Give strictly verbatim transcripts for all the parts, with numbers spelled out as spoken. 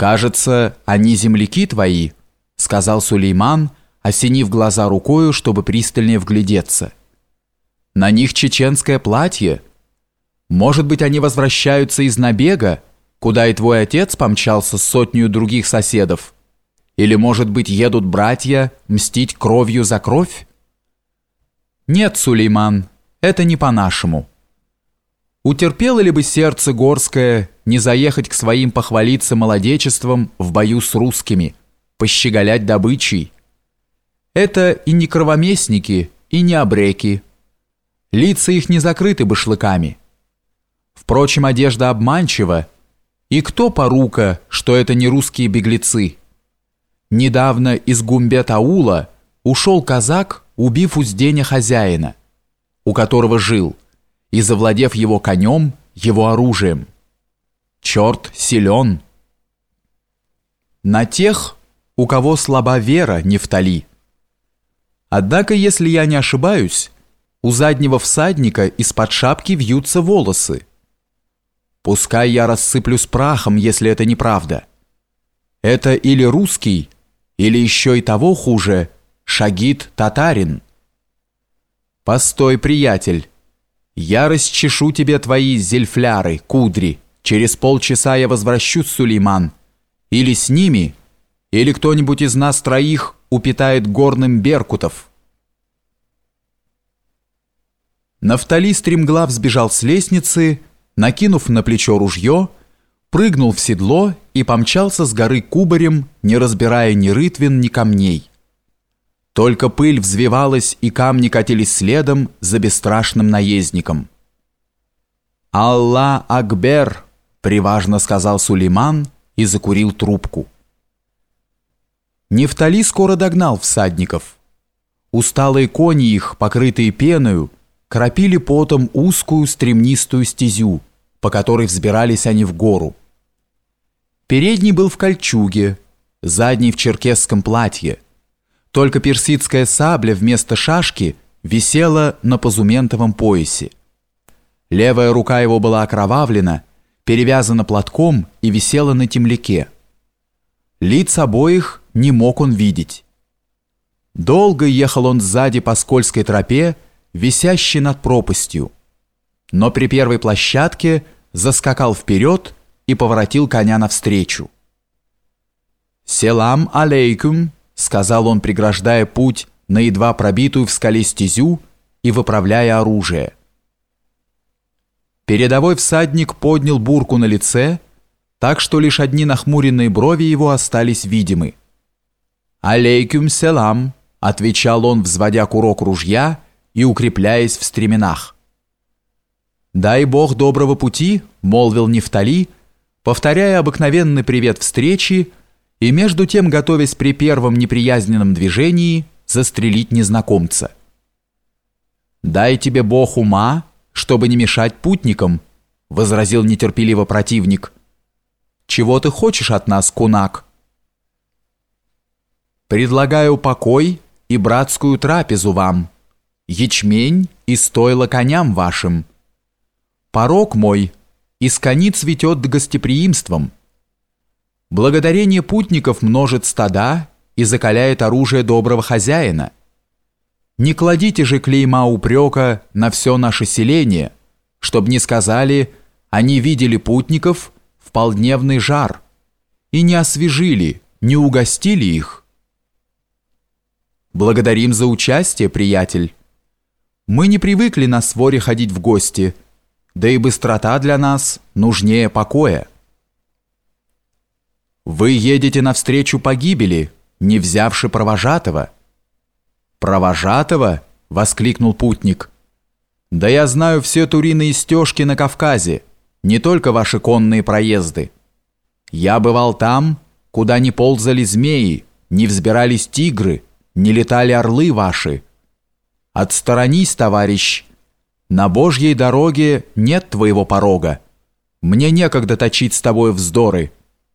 «Кажется, они земляки твои», — сказал Сулейман, осенив глаза рукою, чтобы пристальнее вглядеться. «На них чеченское платье. Может быть, они возвращаются из набега, куда и твой отец помчался с сотнею других соседов? Или, может быть, едут братья мстить кровью за кровь?» «Нет, Сулейман, это не по-нашему. Утерпело ли бы сердце горское не заехать к своим похвалиться молодечеством в бою с русскими, пощеголять добычей? Это и не кровоместники, и не обреки. Лица их не закрыты башлыками. Впрочем, одежда обманчива, и кто порука, что это не русские беглецы? Недавно из Гумбет-аула ушел казак, убив узденя хозяина, у которого жил, и завладев его конем, его оружием. Черт силен. На тех, у кого слаба вера, Нефтали. Однако, если я не ошибаюсь, у заднего всадника из-под шапки вьются волосы. Пускай я рассыплюсь прахом, если это неправда. Это или русский, или еще и того хуже, шагит-татарин. Постой, приятель. Я расчешу тебе твои зельфляры, кудри. Через полчаса я возвращусь, Сулейман. Или с ними, или кто-нибудь из нас троих упитает горным беркутов. Нафтали стремглав сбежал с лестницы, накинув на плечо ружье, прыгнул в седло и помчался с горы кубарем, не разбирая ни рытвин, ни камней. Только пыль взвивалась, и камни катились следом за бесстрашным наездником. «Аллах Акбер!» — приважно сказал Сулейман и закурил трубку. Нефтали скоро догнал всадников. Усталые кони их, покрытые пеною, кропили потом узкую стремнистую стезю, по которой взбирались они в гору. Передний был в кольчуге, задний в черкесском платье. Только персидская сабля вместо шашки висела на позументовом поясе. Левая рука его была окровавлена, перевязана платком и висела на темляке. Лиц обоих не мог он видеть. Долго ехал он сзади по скользкой тропе, висящей над пропастью, но при первой площадке заскакал вперед и поворотил коня навстречу. «Селам алейкум», — сказал он, преграждая путь на едва пробитую в скале стезю и выправляя оружие. Передовой всадник поднял бурку на лице, так что лишь одни нахмуренные брови его остались видимы. «Алейкум селам», — отвечал он, взводя курок ружья и укрепляясь в стременах. «Дай Бог доброго пути», — молвил Нефтали, повторяя обыкновенный привет встречи и между тем готовясь при первом неприязненном движении застрелить незнакомца. «Дай тебе Бог ума, чтобы не мешать путникам», — возразил нетерпеливо противник. «Чего ты хочешь от нас, кунак?» «Предлагаю покой и братскую трапезу вам, ячмень и стойло коням вашим. Порог мой из кони цветет гостеприимством. Благодарение путников множит стада и закаляет оружие доброго хозяина. Не кладите же клейма упрека на все наше селение, чтоб не сказали, они видели путников в полдневный жар и не освежили, не угостили их. Благодарим за участие, приятель. Мы не привыкли на своре ходить в гости, да и быстрота для нас нужнее покоя. Вы едете навстречу погибели, не взявши провожатого. «Провожатого?» — воскликнул путник. «Да я знаю все туриные стежки на Кавказе, не только ваши конные проезды. Я бывал там, куда не ползали змеи, не взбирались тигры, не летали орлы ваши. Отсторонись, товарищ. На Божьей дороге нет твоего порога. Мне некогда точить с тобой вздоры.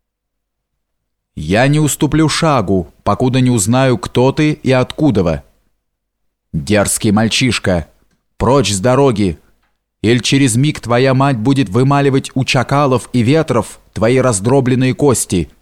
Я не уступлю шагу, покуда не узнаю, кто ты и откуда. Дерзкий мальчишка, прочь с дороги, или через миг твоя мать будет вымаливать у чакалов и ветров твои раздробленные кости».